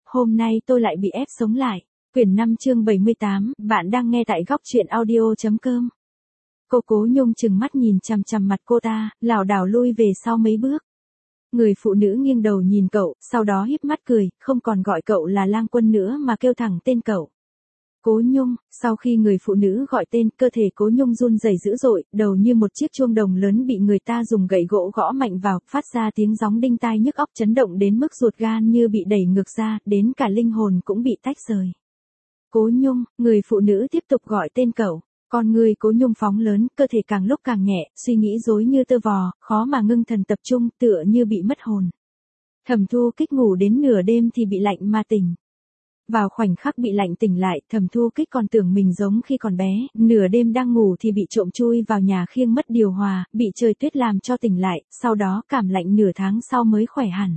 hôm nay tôi lại bị ép sống lại. Quyển 5 chương 78, bạn đang nghe tại góc truyện audio.com. Cô Cố Nhung chừng mắt nhìn chằm chằm mặt cô ta, lảo đảo lui về sau mấy bước. Người phụ nữ nghiêng đầu nhìn cậu, sau đó híp mắt cười, không còn gọi cậu là Lang Quân nữa mà kêu thẳng tên cậu. Cố Nhung. Sau khi người phụ nữ gọi tên, cơ thể Cố Nhung run rẩy dữ dội, đầu như một chiếc chuông đồng lớn bị người ta dùng gậy gỗ gõ mạnh vào, phát ra tiếng gióng đinh tai nhức óc, chấn động đến mức ruột gan như bị đẩy ngược ra, đến cả linh hồn cũng bị tách rời. Cố Nhung. Người phụ nữ tiếp tục gọi tên cậu. Con người Cố Nhung phóng lớn, cơ thể càng lúc càng nhẹ, suy nghĩ rối như tơ vò, khó mà ngưng thần tập trung, tựa như bị mất hồn. Thẩm Thu Kích ngủ đến nửa đêm thì bị lạnh mà tỉnh. Vào khoảnh khắc bị lạnh tỉnh lại, Thẩm Thu Kích còn tưởng mình giống khi còn bé, nửa đêm đang ngủ thì bị trộm chui vào nhà khiêng mất điều hòa, bị trời tuyết làm cho tỉnh lại, sau đó cảm lạnh nửa tháng sau mới khỏe hẳn.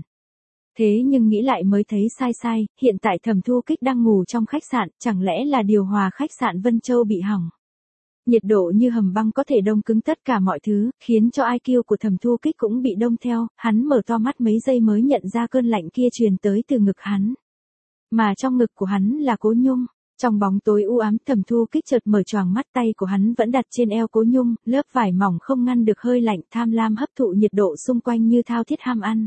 Thế nhưng nghĩ lại mới thấy sai, hiện tại Thẩm Thu Kích đang ngủ trong khách sạn, chẳng lẽ là điều hòa khách sạn Vân Châu bị hỏng. Nhiệt độ như hầm băng có thể đông cứng tất cả mọi thứ, khiến cho IQ của Thẩm Thu Kích cũng bị đông theo, hắn mở to mắt mấy giây mới nhận ra cơn lạnh kia truyền tới từ ngực hắn. Mà trong ngực của hắn là Cố Nhung. Trong bóng tối u ám, Thẩm Thu Kích chợt mở choàng mắt, tay của hắn vẫn đặt trên eo Cố Nhung, lớp vải mỏng không ngăn được hơi lạnh, tham lam hấp thụ nhiệt độ xung quanh như thao thiết ham ăn.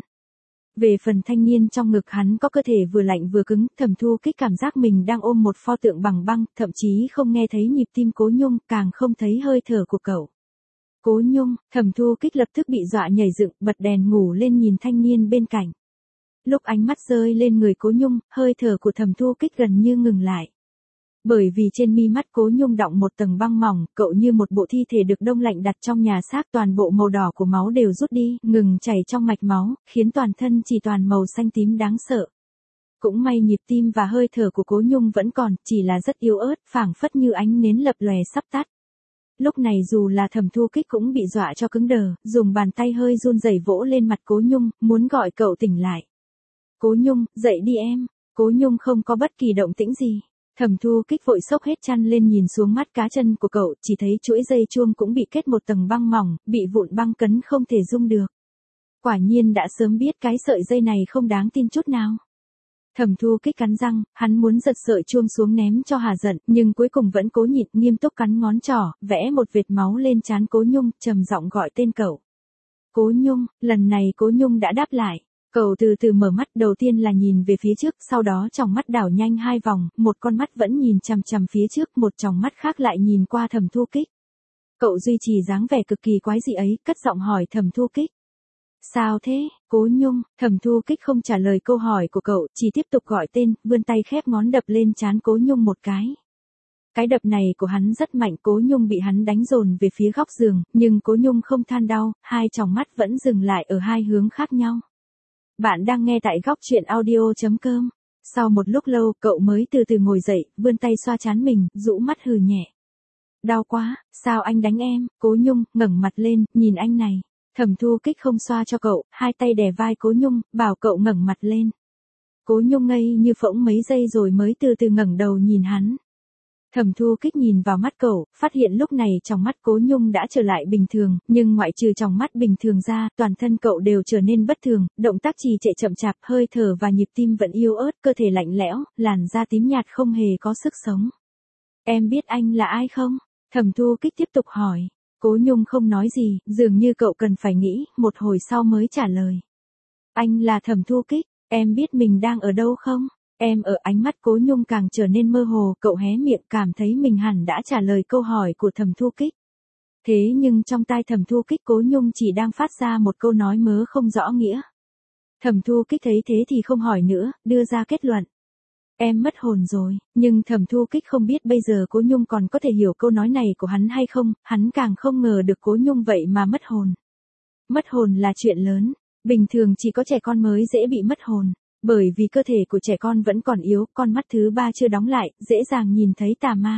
Về phần thanh niên trong ngực hắn có cơ thể vừa lạnh vừa cứng, Thẩm Thu Kích cảm giác mình đang ôm một pho tượng bằng băng, thậm chí không nghe thấy nhịp tim Cố Nhung, càng không thấy hơi thở của cậu. Cố Nhung. Thẩm Thu Kích lập tức bị dọa nhảy dựng, bật đèn ngủ lên nhìn thanh niên bên cạnh. Lúc ánh mắt rơi lên người Cố Nhung, hơi thở của Thẩm Thu Kích gần như ngừng lại. Bởi vì trên mi mắt Cố Nhung đọng một tầng băng mỏng, cậu như một bộ thi thể được đông lạnh đặt trong nhà xác, toàn bộ màu đỏ của máu đều rút đi, ngừng chảy trong mạch máu, khiến toàn thân chỉ toàn màu xanh tím đáng sợ. Cũng may nhịp tim và hơi thở của Cố Nhung vẫn còn, chỉ là rất yếu ớt, phảng phất như ánh nến lập lòe sắp tắt. Lúc này dù là Thẩm Thu Kích cũng bị dọa cho cứng đờ, dùng bàn tay hơi run rẩy vỗ lên mặt Cố Nhung, muốn gọi cậu tỉnh lại. Cố Nhung, dậy đi em. Cố Nhung không có bất kỳ động tĩnh gì. Thẩm Thu Kích vội xốc hết chăn lên nhìn xuống mắt cá chân của cậu, chỉ thấy chuỗi dây chuông cũng bị kết một tầng băng mỏng, bị vụn băng cấn không thể rung được. Quả nhiên đã sớm biết cái sợi dây này không đáng tin chút nào. Thẩm Thu Kích cắn răng, hắn muốn giật sợi chuông xuống ném cho hà giận, nhưng cuối cùng vẫn cố nhịn, nghiêm túc cắn ngón trỏ, vẽ một vệt máu lên trán Cố Nhung, trầm giọng gọi tên cậu. Cố Nhung. Lần này Cố Nhung đã đáp lại. Cậu từ từ mở mắt, đầu tiên là nhìn về phía trước, sau đó tròng mắt đảo nhanh hai vòng, một con mắt vẫn nhìn chằm chằm phía trước, một tròng mắt khác lại nhìn qua Thẩm Thu Kích. Cậu duy trì dáng vẻ cực kỳ quái dị ấy, cất giọng hỏi Thẩm Thu Kích. Sao thế, Cố Nhung? Thẩm Thu Kích không trả lời câu hỏi của cậu, chỉ tiếp tục gọi tên, vươn tay khép ngón đập lên trán Cố Nhung một cái. Cái đập này của hắn rất mạnh, Cố Nhung bị hắn đánh dồn về phía góc giường, nhưng Cố Nhung không than đau, hai tròng mắt vẫn dừng lại ở hai hướng khác nhau. Bạn đang nghe tại góc truyện audio.com. Sau một lúc lâu, cậu mới từ từ ngồi dậy, vươn tay xoa trán mình, rũ mắt hừ nhẹ. Đau quá, sao anh đánh em? Cố Nhung ngẩng mặt lên, nhìn anh này. Thẩm Thu Kích không xoa cho cậu, hai tay đè vai Cố Nhung, bảo cậu ngẩng mặt lên. Cố Nhung ngây như phỗng mấy giây rồi mới từ từ ngẩng đầu nhìn hắn. Thẩm Thu Kích nhìn vào mắt cậu, phát hiện lúc này trong mắt Cố Nhung đã trở lại bình thường, nhưng ngoại trừ trong mắt bình thường ra, toàn thân cậu đều trở nên bất thường, động tác trì trệ chậm chạp, hơi thở và nhịp tim vẫn yếu ớt, cơ thể lạnh lẽo, làn da tím nhạt không hề có sức sống. Em biết anh là ai không? Thẩm Thu Kích tiếp tục hỏi. Cố Nhung không nói gì, dường như cậu cần phải nghĩ, một hồi sau mới trả lời. Anh là Thẩm Thu Kích, em biết mình đang ở đâu không? Em ở. Ánh mắt Cố Nhung càng trở nên mơ hồ, cậu hé miệng cảm thấy mình hẳn đã trả lời câu hỏi của Thẩm Thu Kích. Thế nhưng trong tai Thẩm Thu Kích Cố Nhung chỉ đang phát ra một câu nói mớ không rõ nghĩa. Thẩm Thu Kích thấy thế thì không hỏi nữa, đưa ra kết luận. Em mất hồn rồi, nhưng Thẩm Thu Kích không biết bây giờ Cố Nhung còn có thể hiểu câu nói này của hắn hay không, hắn càng không ngờ được Cố Nhung vậy mà mất hồn. Mất hồn là chuyện lớn, bình thường chỉ có trẻ con mới dễ bị mất hồn. Bởi vì cơ thể của trẻ con vẫn còn yếu, con mắt thứ ba chưa đóng lại, dễ dàng nhìn thấy tà ma.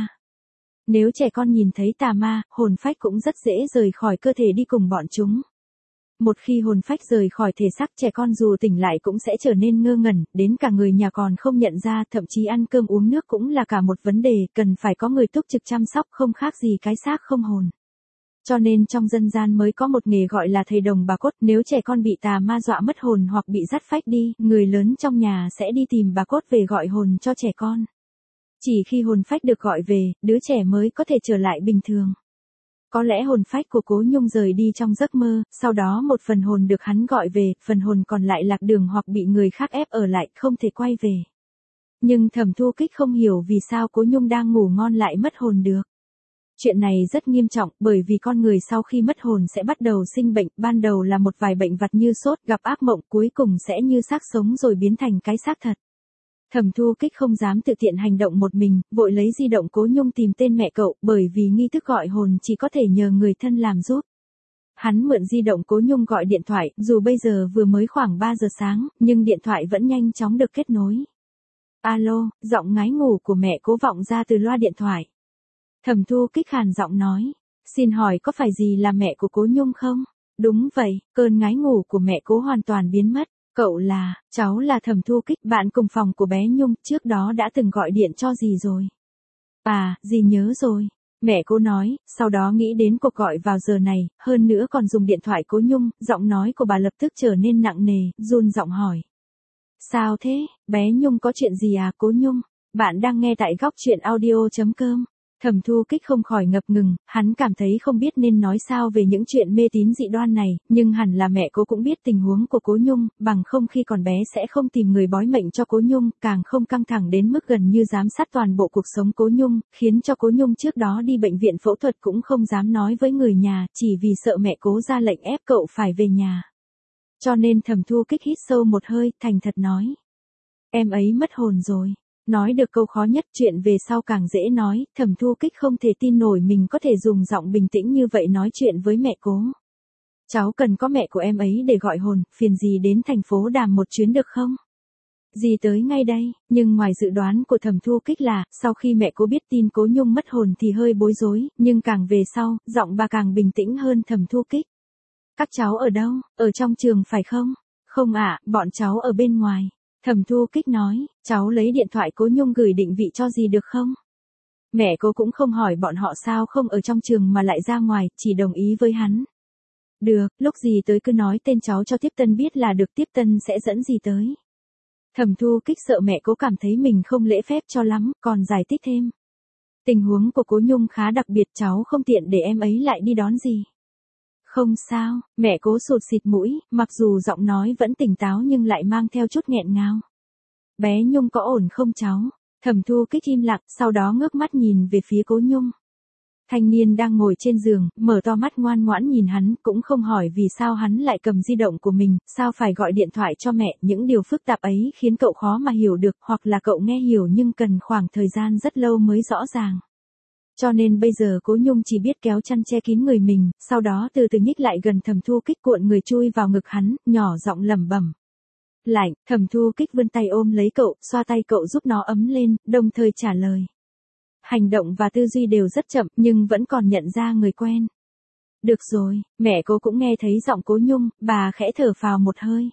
Nếu trẻ con nhìn thấy tà ma, hồn phách cũng rất dễ rời khỏi cơ thể đi cùng bọn chúng. Một khi hồn phách rời khỏi thể xác, trẻ con dù tỉnh lại cũng sẽ trở nên ngơ ngẩn, đến cả người nhà còn không nhận ra, thậm chí ăn cơm uống nước cũng là cả một vấn đề, cần phải có người túc trực chăm sóc, không khác gì cái xác không hồn. Cho nên trong dân gian mới có một nghề gọi là thầy đồng bà cốt, nếu trẻ con bị tà ma dọa mất hồn hoặc bị dắt phách đi, người lớn trong nhà sẽ đi tìm bà cốt về gọi hồn cho trẻ con. Chỉ khi hồn phách được gọi về, đứa trẻ mới có thể trở lại bình thường. Có lẽ hồn phách của Cố Nhung rời đi trong giấc mơ, sau đó một phần hồn được hắn gọi về, phần hồn còn lại lạc đường hoặc bị người khác ép ở lại, không thể quay về. Nhưng Thẩm Thu Kích không hiểu vì sao Cố Nhung đang ngủ ngon lại mất hồn được. Chuyện này rất nghiêm trọng, bởi vì con người sau khi mất hồn sẽ bắt đầu sinh bệnh, ban đầu là một vài bệnh vặt như sốt, gặp ác mộng, cuối cùng sẽ như xác sống rồi biến thành cái xác thật. Thẩm Thu Kích không dám tự tiện hành động một mình, vội lấy di động Cố Nhung tìm tên mẹ cậu, bởi vì nghi thức gọi hồn chỉ có thể nhờ người thân làm giúp. Hắn mượn di động Cố Nhung gọi điện thoại, dù bây giờ vừa mới khoảng 3 giờ sáng, nhưng điện thoại vẫn nhanh chóng được kết nối. Alo, giọng ngái ngủ của mẹ Cố vọng ra từ loa điện thoại. Thẩm Thu Kích khàn giọng nói, xin hỏi có phải gì là mẹ của Cố Nhung không? Đúng vậy, cơn ngái ngủ của mẹ Cố hoàn toàn biến mất. Cậu là, cháu là Thẩm Thu Kích, bạn cùng phòng của bé Nhung, trước đó đã từng gọi điện cho dì rồi. À, dì nhớ rồi. Mẹ Cố nói, sau đó nghĩ đến cuộc gọi vào giờ này, hơn nữa còn dùng điện thoại Cố Nhung, giọng nói của bà lập tức trở nên nặng nề, run giọng hỏi. Sao thế, bé Nhung có chuyện gì à Cố Nhung? Bạn đang nghe tại góc truyện audio.com. Thẩm Thu Kích không khỏi ngập ngừng, hắn cảm thấy không biết nên nói sao về những chuyện mê tín dị đoan này, nhưng hẳn là mẹ Cố cũng biết tình huống của Cố Nhung, bằng không khi còn bé sẽ không tìm người bói mệnh cho Cố Nhung, càng không căng thẳng đến mức gần như giám sát toàn bộ cuộc sống Cố Nhung, khiến cho Cố Nhung trước đó đi bệnh viện phẫu thuật cũng không dám nói với người nhà, chỉ vì sợ mẹ Cố ra lệnh ép cậu phải về nhà. Cho nên Thẩm Thu Kích hít sâu một hơi, thành thật nói. Em ấy mất hồn rồi. Nói được câu khó nhất, chuyện về sau càng dễ nói, Thẩm Thu Kích không thể tin nổi mình có thể dùng giọng bình tĩnh như vậy nói chuyện với mẹ Cố. Cháu cần có mẹ của em ấy để gọi hồn, phiền dì đến thành phố Đàm một chuyến được không? Dì tới ngay đây, nhưng ngoài dự đoán của Thẩm Thu Kích là, sau khi mẹ Cố biết tin Cố Nhung mất hồn thì hơi bối rối, nhưng càng về sau, giọng bà càng bình tĩnh hơn Thẩm Thu Kích. Các cháu ở đâu? Ở trong trường phải không? Không ạ, bọn cháu ở bên ngoài. Thẩm Thu Kích nói, cháu lấy điện thoại Cố Nhung gửi định vị cho dì được không? Mẹ Cố cũng không hỏi bọn họ sao không ở trong trường mà lại ra ngoài, chỉ đồng ý với hắn. Được, lúc dì tới cứ nói tên cháu cho Tiếp Tân biết là được, Tiếp Tân sẽ dẫn dì tới. Thẩm Thu Kích sợ mẹ Cố cảm thấy mình không lễ phép cho lắm, còn giải thích thêm. Tình huống của Cố Nhung khá đặc biệt, cháu không tiện để em ấy lại đi đón dì. Không sao, mẹ Cố sụt xịt mũi, mặc dù giọng nói vẫn tỉnh táo nhưng lại mang theo chút nghẹn ngào. Bé Nhung có ổn không cháu? Thẩm Thu Kích im lặng, sau đó ngước mắt nhìn về phía Cố Nhung. Thanh niên đang ngồi trên giường, mở to mắt ngoan ngoãn nhìn hắn, cũng không hỏi vì sao hắn lại cầm di động của mình, sao phải gọi điện thoại cho mẹ, những điều phức tạp ấy khiến cậu khó mà hiểu được, hoặc là cậu nghe hiểu nhưng cần khoảng thời gian rất lâu mới rõ ràng. Cho nên bây giờ Cố Nhung chỉ biết kéo chăn che kín người mình, sau đó từ từ nhích lại gần Thẩm Thu Kích, cuộn người chui vào ngực hắn, nhỏ giọng lẩm bẩm. Lạnh, Thẩm Thu Kích vươn tay ôm lấy cậu, xoa tay cậu giúp nó ấm lên, đồng thời trả lời. Hành động và tư duy đều rất chậm, nhưng vẫn còn nhận ra người quen. Được rồi, mẹ Cố cũng nghe thấy giọng Cố Nhung, bà khẽ thở phào một hơi.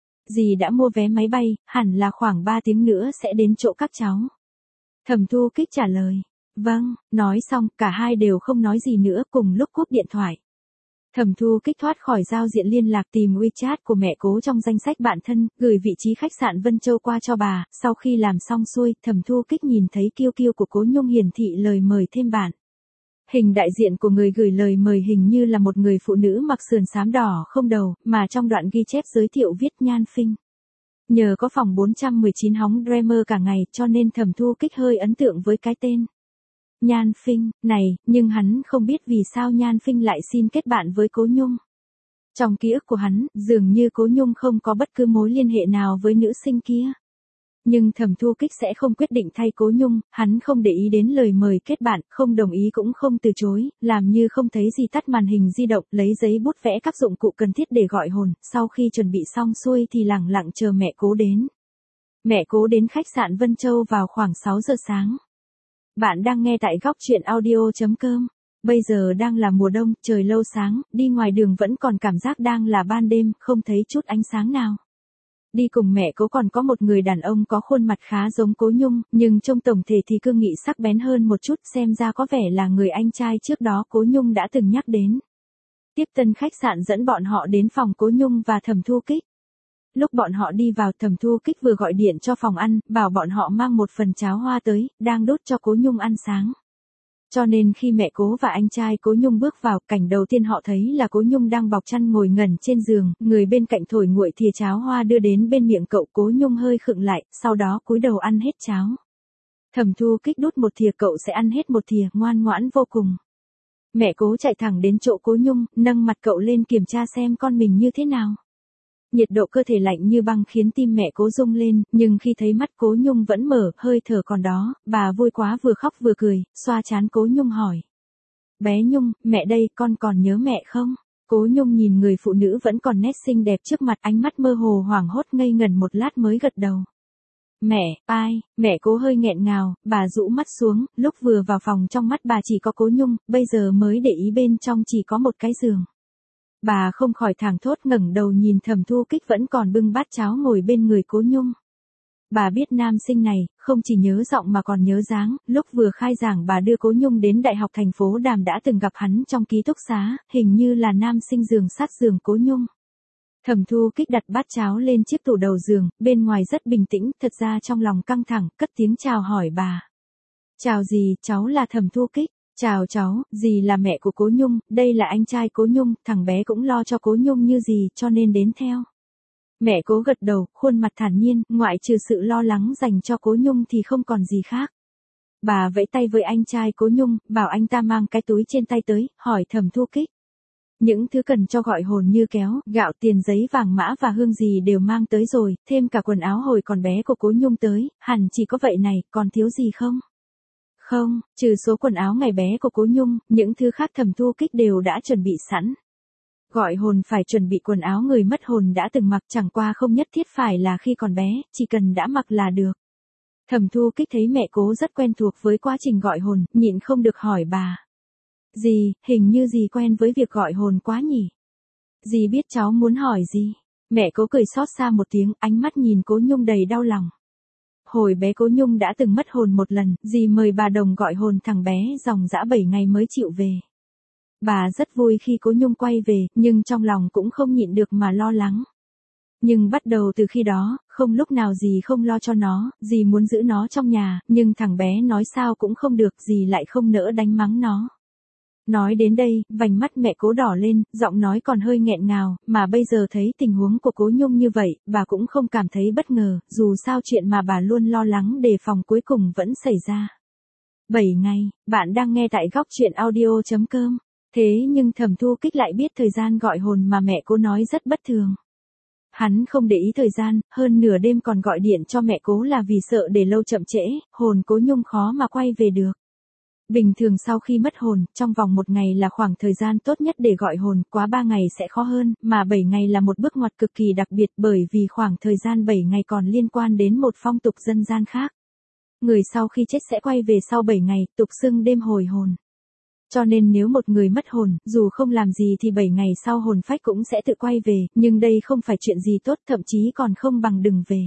Dì đã mua vé máy bay, hẳn là khoảng 3 tiếng nữa sẽ đến chỗ các cháu. Thẩm Thu Kích trả lời. Vâng, nói xong, cả hai đều không nói gì nữa, cùng lúc cúp điện thoại. Thẩm Thu Kích thoát khỏi giao diện liên lạc, tìm WeChat của mẹ Cố trong danh sách bạn thân, gửi vị trí khách sạn Vân Châu qua cho bà, sau khi làm xong xuôi, Thẩm Thu Kích nhìn thấy QQ của Cố Nhung hiển thị lời mời thêm bạn. Hình đại diện của người gửi lời mời hình như là một người phụ nữ mặc sườn xám đỏ không đầu, mà trong đoạn ghi chép giới thiệu viết Nhan Phinh. Nhờ có phòng 419 hóng Dreamer cả ngày cho nên Thẩm Thu Kích hơi ấn tượng với cái tên. Nhan Phinh, này, nhưng hắn không biết vì sao Nhan Phinh lại xin kết bạn với Cố Nhung. Trong ký ức của hắn, dường như Cố Nhung không có bất cứ mối liên hệ nào với nữ sinh kia. Nhưng Thẩm Thu Kích sẽ không quyết định thay Cố Nhung, hắn không để ý đến lời mời kết bạn, không đồng ý cũng không từ chối, làm như không thấy gì, tắt màn hình di động, lấy giấy bút vẽ các dụng cụ cần thiết để gọi hồn, sau khi chuẩn bị xong xuôi thì lẳng lặng chờ mẹ Cố đến. Mẹ Cố đến khách sạn Vân Châu vào khoảng 6 giờ sáng. Bạn đang nghe tại góc truyện audio.com. Bây giờ đang là mùa đông, trời lâu sáng, đi ngoài đường vẫn còn cảm giác đang là ban đêm, không thấy chút ánh sáng nào. Đi cùng mẹ Cố còn có một người đàn ông có khuôn mặt khá giống Cố Nhung, nhưng trông tổng thể thì cương nghị sắc bén hơn một chút, xem ra có vẻ là người anh trai trước đó Cố Nhung đã từng nhắc đến. Tiếp tân khách sạn dẫn bọn họ đến phòng Cố Nhung và Thẩm Thu Kích. Lúc bọn họ đi vào, Thẩm Thu Kích vừa gọi điện cho phòng ăn, bảo bọn họ mang một phần cháo hoa tới, đang đốt cho Cố Nhung ăn sáng. Cho nên khi mẹ Cố và anh trai Cố Nhung bước vào, cảnh đầu tiên họ thấy là Cố Nhung đang bọc chăn ngồi ngẩn trên giường, người bên cạnh thổi nguội thìa cháo hoa đưa đến bên miệng cậu. Cố Nhung hơi khựng lại, sau đó cúi đầu ăn hết cháo. Thẩm Thu Kích đút một thìa, cậu sẽ ăn hết một thìa, ngoan ngoãn vô cùng. Mẹ Cố chạy thẳng đến chỗ Cố Nhung, nâng mặt cậu lên kiểm tra xem con mình như thế nào. Nhiệt độ cơ thể lạnh như băng khiến tim mẹ Cố rung lên, nhưng khi thấy mắt Cố Nhung vẫn mở, hơi thở còn đó, bà vui quá vừa khóc vừa cười, xoa trán Cố Nhung hỏi. Bé Nhung, mẹ đây, con còn nhớ mẹ không? Cố Nhung nhìn người phụ nữ vẫn còn nét xinh đẹp trước mặt, ánh mắt mơ hồ hoảng hốt, ngây ngẩn một lát mới gật đầu. Mẹ, ai? Mẹ Cố hơi nghẹn ngào, bà rũ mắt xuống, lúc vừa vào phòng trong mắt bà chỉ có Cố Nhung, bây giờ mới để ý bên trong chỉ có một cái giường. Bà không khỏi thảng thốt, ngẩng đầu nhìn Thẩm Thu Kích vẫn còn bưng bát cháo ngồi bên người Cố Nhung. Bà biết nam sinh này, không chỉ nhớ giọng mà còn nhớ dáng, lúc vừa khai giảng bà đưa Cố Nhung đến Đại học thành phố Đàm đã từng gặp hắn trong ký túc xá, hình như là nam sinh giường sát giường Cố Nhung. Thẩm Thu Kích đặt bát cháo lên chiếc tủ đầu giường, bên ngoài rất bình tĩnh, thật ra trong lòng căng thẳng, cất tiếng chào hỏi bà. Chào dì, cháu là Thẩm Thu Kích. Chào cháu, dì là mẹ của Cố Nhung, đây là anh trai Cố Nhung, thằng bé cũng lo cho Cố Nhung như dì, cho nên đến theo. Mẹ Cố gật đầu, khuôn mặt thản nhiên, ngoại trừ sự lo lắng dành cho Cố Nhung thì không còn gì khác. Bà vẫy tay với anh trai Cố Nhung, bảo anh ta mang cái túi trên tay tới, hỏi Thẩm Thu Kích. Những thứ cần cho gọi hồn như kéo, gạo, tiền, giấy, vàng mã và hương gì đều mang tới rồi, thêm cả quần áo hồi còn bé của Cố Nhung tới, hẳn chỉ có vậy này, còn thiếu gì không? Không, trừ số quần áo ngày bé của Cố Nhung, những thứ khác Thẩm Thu Kích đều đã chuẩn bị sẵn. Gọi hồn phải chuẩn bị quần áo người mất hồn đã từng mặc, chẳng qua không nhất thiết phải là khi còn bé, chỉ cần đã mặc là được. Thẩm Thu Kích thấy mẹ Cố rất quen thuộc với quá trình gọi hồn, nhịn không được hỏi bà. Dì, hình như dì quen với việc gọi hồn quá nhỉ? Dì biết cháu muốn hỏi gì? Mẹ Cố cười xót xa một tiếng, ánh mắt nhìn Cố Nhung đầy đau lòng. Hồi bé Cố Nhung đã từng mất hồn một lần, dì mời bà Đồng gọi hồn thằng bé, dòng dã 7 ngày mới chịu về. Bà rất vui khi Cố Nhung quay về, nhưng trong lòng cũng không nhịn được mà lo lắng. Nhưng bắt đầu từ khi đó, không lúc nào dì không lo cho nó, dì muốn giữ nó trong nhà, nhưng thằng bé nói sao cũng không được, dì lại không nỡ đánh mắng nó. Nói đến đây, vành mắt mẹ Cố đỏ lên, giọng nói còn hơi nghẹn ngào, mà bây giờ thấy tình huống của Cố Nhung như vậy, bà cũng không cảm thấy bất ngờ, dù sao chuyện mà bà luôn lo lắng đề phòng cuối cùng vẫn xảy ra. 7 ngày, bạn đang nghe tại góc truyện audio.com. Thế nhưng Thẩm Thu Kích lại biết thời gian gọi hồn mà mẹ Cố nói rất bất thường. Hắn không để ý thời gian, hơn nửa đêm còn gọi điện cho mẹ Cố là vì sợ để lâu chậm trễ, hồn Cố Nhung khó mà quay về được. Bình thường sau khi mất hồn, trong vòng 1 ngày là khoảng thời gian tốt nhất để gọi hồn, quá 3 ngày sẽ khó hơn, mà 7 ngày là một bước ngoặt cực kỳ đặc biệt bởi vì khoảng thời gian 7 ngày còn liên quan đến một phong tục dân gian khác. Người sau khi chết sẽ quay về sau 7 ngày, tục xưng đêm hồi hồn. Cho nên nếu một người mất hồn, dù không làm gì thì 7 ngày sau hồn phách cũng sẽ tự quay về, nhưng đây không phải chuyện gì tốt, thậm chí còn không bằng đừng về.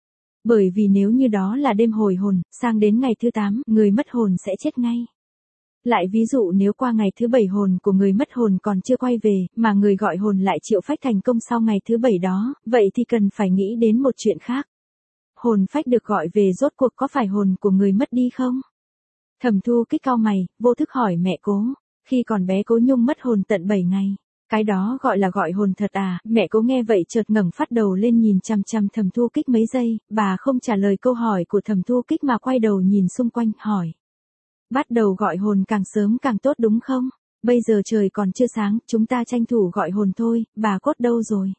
Bởi vì nếu như đó là đêm hồi hồn, sang đến ngày thứ 8, người mất hồn sẽ chết ngay. Lại ví dụ nếu qua ngày thứ 7 hồn của người mất hồn còn chưa quay về, mà người gọi hồn lại triệu phách thành công sau ngày thứ 7 đó, vậy thì cần phải nghĩ đến một chuyện khác. Hồn phách được gọi về rốt cuộc có phải hồn của người mất đi không? Thẩm Thu Kích cau mày, vô thức hỏi mẹ Cố, khi còn bé Cố Nhung mất hồn tận 7 ngày. Cái đó gọi là gọi hồn thật à? Mẹ Cố nghe vậy chợt ngẩng phát đầu lên nhìn chằm chằm Thẩm Thu Kích mấy giây, bà không trả lời câu hỏi của Thẩm Thu Kích mà quay đầu nhìn xung quanh, hỏi. Bắt đầu gọi hồn càng sớm càng tốt đúng không? Bây giờ trời còn chưa sáng, chúng ta tranh thủ gọi hồn thôi, bà cốt đâu rồi?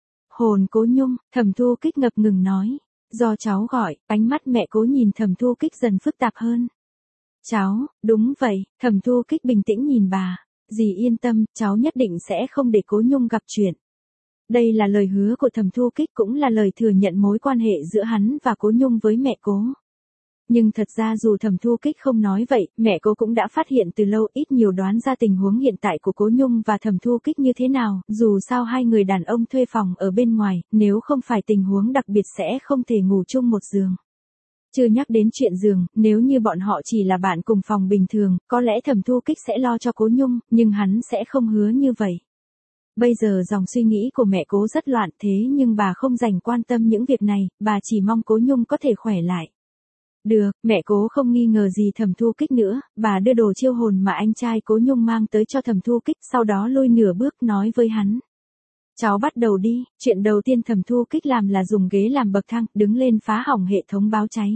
Hồn Cố Nhung, Thẩm Thu Kích ngập ngừng nói. Do cháu gọi, ánh mắt mẹ Cố nhìn Thẩm Thu Kích dần phức tạp hơn. Cháu, đúng vậy, Thẩm Thu Kích bình tĩnh nhìn bà. Dì yên tâm, cháu nhất định sẽ không để Cố Nhung gặp chuyện. Đây là lời hứa của Thẩm Thu Kích cũng là lời thừa nhận mối quan hệ giữa hắn và Cố Nhung với mẹ Cố. Nhưng thật ra dù Thẩm Thu Kích không nói vậy, mẹ cô cũng đã phát hiện từ lâu, ít nhiều đoán ra tình huống hiện tại của Cố Nhung và Thẩm Thu Kích như thế nào, dù sao hai người đàn ông thuê phòng ở bên ngoài, nếu không phải tình huống đặc biệt sẽ không thể ngủ chung một giường. Chưa nhắc đến chuyện giường, nếu như bọn họ chỉ là bạn cùng phòng bình thường, có lẽ Thẩm Thu Kích sẽ lo cho Cố Nhung, nhưng hắn sẽ không hứa như vậy. Bây giờ dòng suy nghĩ của mẹ Cố rất loạn, thế nhưng bà không dành quan tâm những việc này, bà chỉ mong Cố Nhung có thể khỏe lại. Được, mẹ Cố không nghi ngờ gì Thẩm Thu Kích nữa, bà đưa đồ chiêu hồn mà anh trai Cố Nhung mang tới cho Thẩm Thu Kích, sau đó lui nửa bước nói với hắn. Cháu bắt đầu đi, chuyện đầu tiên Thẩm Thu Kích làm là dùng ghế làm bậc thang, đứng lên phá hỏng hệ thống báo cháy.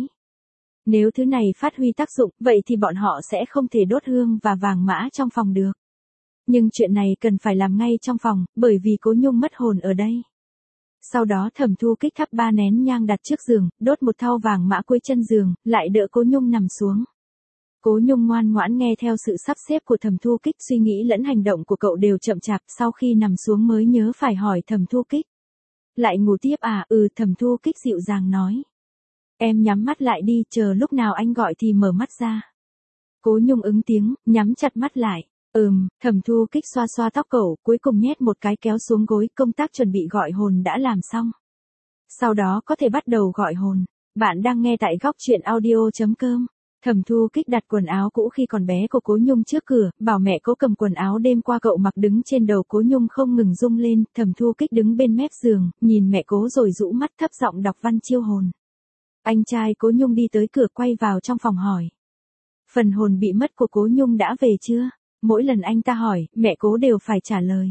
Nếu thứ này phát huy tác dụng, vậy thì bọn họ sẽ không thể đốt hương và vàng mã trong phòng được. Nhưng chuyện này cần phải làm ngay trong phòng, bởi vì Cố Nhung mất hồn ở đây. Sau đó Thẩm Thu Kích thắp 3 nén nhang đặt trước giường, đốt một thau vàng mã cuối chân giường, lại đỡ Cố Nhung nằm xuống. Cố Nhung ngoan ngoãn nghe theo sự sắp xếp của Thẩm Thu Kích, suy nghĩ lẫn hành động của cậu đều chậm chạp, sau khi nằm xuống mới nhớ phải hỏi Thẩm Thu Kích. Lại ngủ tiếp à? Thẩm Thu Kích dịu dàng nói. Em nhắm mắt lại đi, chờ lúc nào anh gọi thì mở mắt ra. Cố Nhung ứng tiếng, nhắm chặt mắt lại. Thẩm Thu Kích xoa xoa tóc cậu, cuối cùng nhét một cái kéo xuống gối, công tác chuẩn bị gọi hồn đã làm xong. Sau đó có thể bắt đầu gọi hồn. Bạn đang nghe tại góc truyện audio.com. Thẩm Thu Kích đặt quần áo cũ khi còn bé của Cố Nhung trước cửa, bảo mẹ Cố cầm quần áo đêm qua cậu mặc đứng trên đầu Cố Nhung không ngừng rung lên, Thẩm Thu Kích đứng bên mép giường, nhìn mẹ Cố rồi rũ mắt thấp giọng đọc văn chiêu hồn. Anh trai Cố Nhung đi tới cửa quay vào trong phòng hỏi. Phần hồn bị mất của Cố Nhung đã về chưa? Mỗi lần anh ta hỏi, mẹ Cố đều phải trả lời.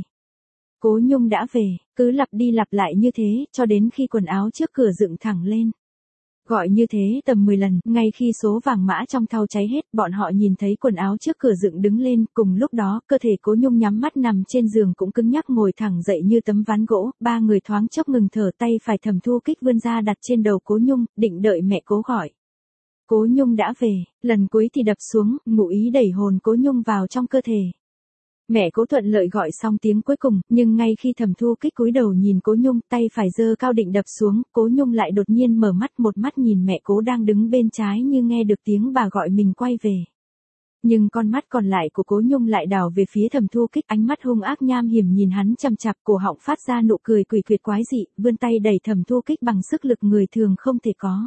Cố Nhung đã về, cứ lặp đi lặp lại như thế, cho đến khi quần áo trước cửa dựng thẳng lên. Gọi như thế tầm 10 lần, ngay khi số vàng mã trong thau cháy hết, bọn họ nhìn thấy quần áo trước cửa dựng đứng lên, cùng lúc đó, cơ thể Cố Nhung nhắm mắt nằm trên giường cũng cứng nhắc ngồi thẳng dậy như tấm ván gỗ, ba người thoáng chốc ngừng thở, tay phải Thẩm Thu Kích vươn ra đặt trên đầu Cố Nhung, định đợi mẹ Cố gọi. Cố Nhung đã về, lần cuối thì đập xuống, ngụ ý đẩy hồn Cố Nhung vào trong cơ thể. Mẹ Cố thuận lợi gọi xong tiếng cuối cùng, nhưng ngay khi Thẩm Thu Kích cúi đầu nhìn Cố Nhung, tay phải giơ cao định đập xuống, Cố Nhung lại đột nhiên mở mắt, một mắt nhìn mẹ Cố đang đứng bên trái như nghe được tiếng bà gọi mình quay về. Nhưng con mắt còn lại của Cố Nhung lại đảo về phía Thẩm Thu Kích, ánh mắt hung ác nham hiểm nhìn hắn chằm chằm, cổ họng phát ra nụ cười quỷ quyệt quái dị, vươn tay đẩy Thẩm Thu Kích bằng sức lực người thường không thể có.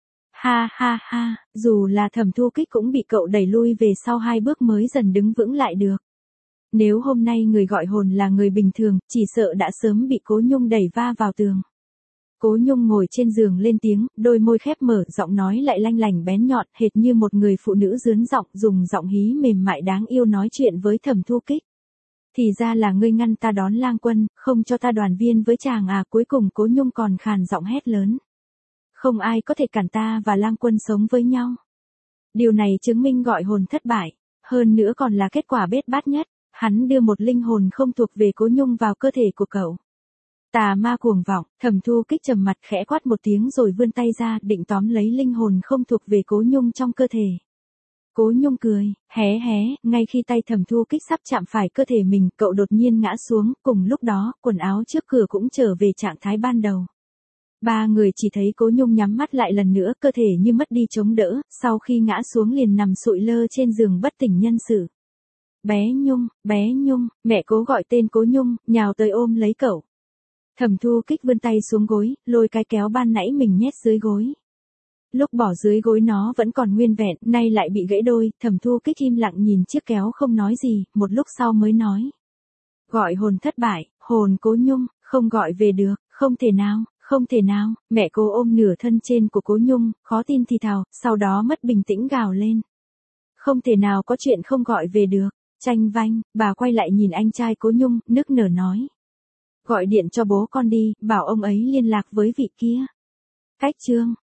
Ha ha ha, dù là Thẩm Thu Kích cũng bị cậu đẩy lui về sau 2 bước mới dần đứng vững lại được. Nếu hôm nay người gọi hồn là người bình thường, chỉ sợ đã sớm bị Cố Nhung đẩy va vào tường. Cố Nhung ngồi trên giường lên tiếng, đôi môi khép mở, giọng nói lại lanh lảnh bén nhọn, hệt như một người phụ nữ dướn giọng, dùng giọng hí mềm mại đáng yêu nói chuyện với Thẩm Thu Kích. Thì ra là ngươi ngăn ta đón Lang Quân, không cho ta đoàn viên với chàng à? Cuối cùng Cố Nhung còn khàn giọng hét lớn. Không ai có thể cản ta và Lang Quân sống với nhau. Điều này chứng minh gọi hồn thất bại, hơn nữa còn là kết quả bết bát nhất. Hắn đưa một linh hồn không thuộc về Cố Nhung vào cơ thể của cậu. Tà ma cuồng vọng, Thẩm Thu Kích trầm mặt khẽ quát một tiếng rồi vươn tay ra, định tóm lấy linh hồn không thuộc về Cố Nhung trong cơ thể. Cố Nhung cười, hé hé, ngay khi tay Thẩm Thu Kích sắp chạm phải cơ thể mình, cậu đột nhiên ngã xuống, cùng lúc đó, quần áo trước cửa cũng trở về trạng thái ban đầu. Ba người chỉ thấy Cố Nhung nhắm mắt lại lần nữa, cơ thể như mất đi chống đỡ, sau khi ngã xuống liền nằm sụi lơ trên giường bất tỉnh nhân sự. Bé Nhung, mẹ Cố gọi tên Cố Nhung, nhào tới ôm lấy cậu. Thẩm Thu Kích vươn tay xuống gối, lôi cái kéo ban nãy mình nhét dưới gối. Lúc bỏ dưới gối nó vẫn còn nguyên vẹn, nay lại bị gãy đôi, Thẩm Thu Kích im lặng nhìn chiếc kéo không nói gì, một lúc sau mới nói. Gọi hồn thất bại, hồn Cố Nhung, không gọi về được, không thể nào, mẹ Cố ôm nửa thân trên của Cố Nhung, khó tin thì thào, sau đó mất bình tĩnh gào lên. Không thể nào có chuyện không gọi về được. Tranh vanh, bà quay lại nhìn anh trai Cố Nhung, nức nở nói. Gọi điện cho bố con đi, bảo ông ấy liên lạc với vị kia. Cách chương.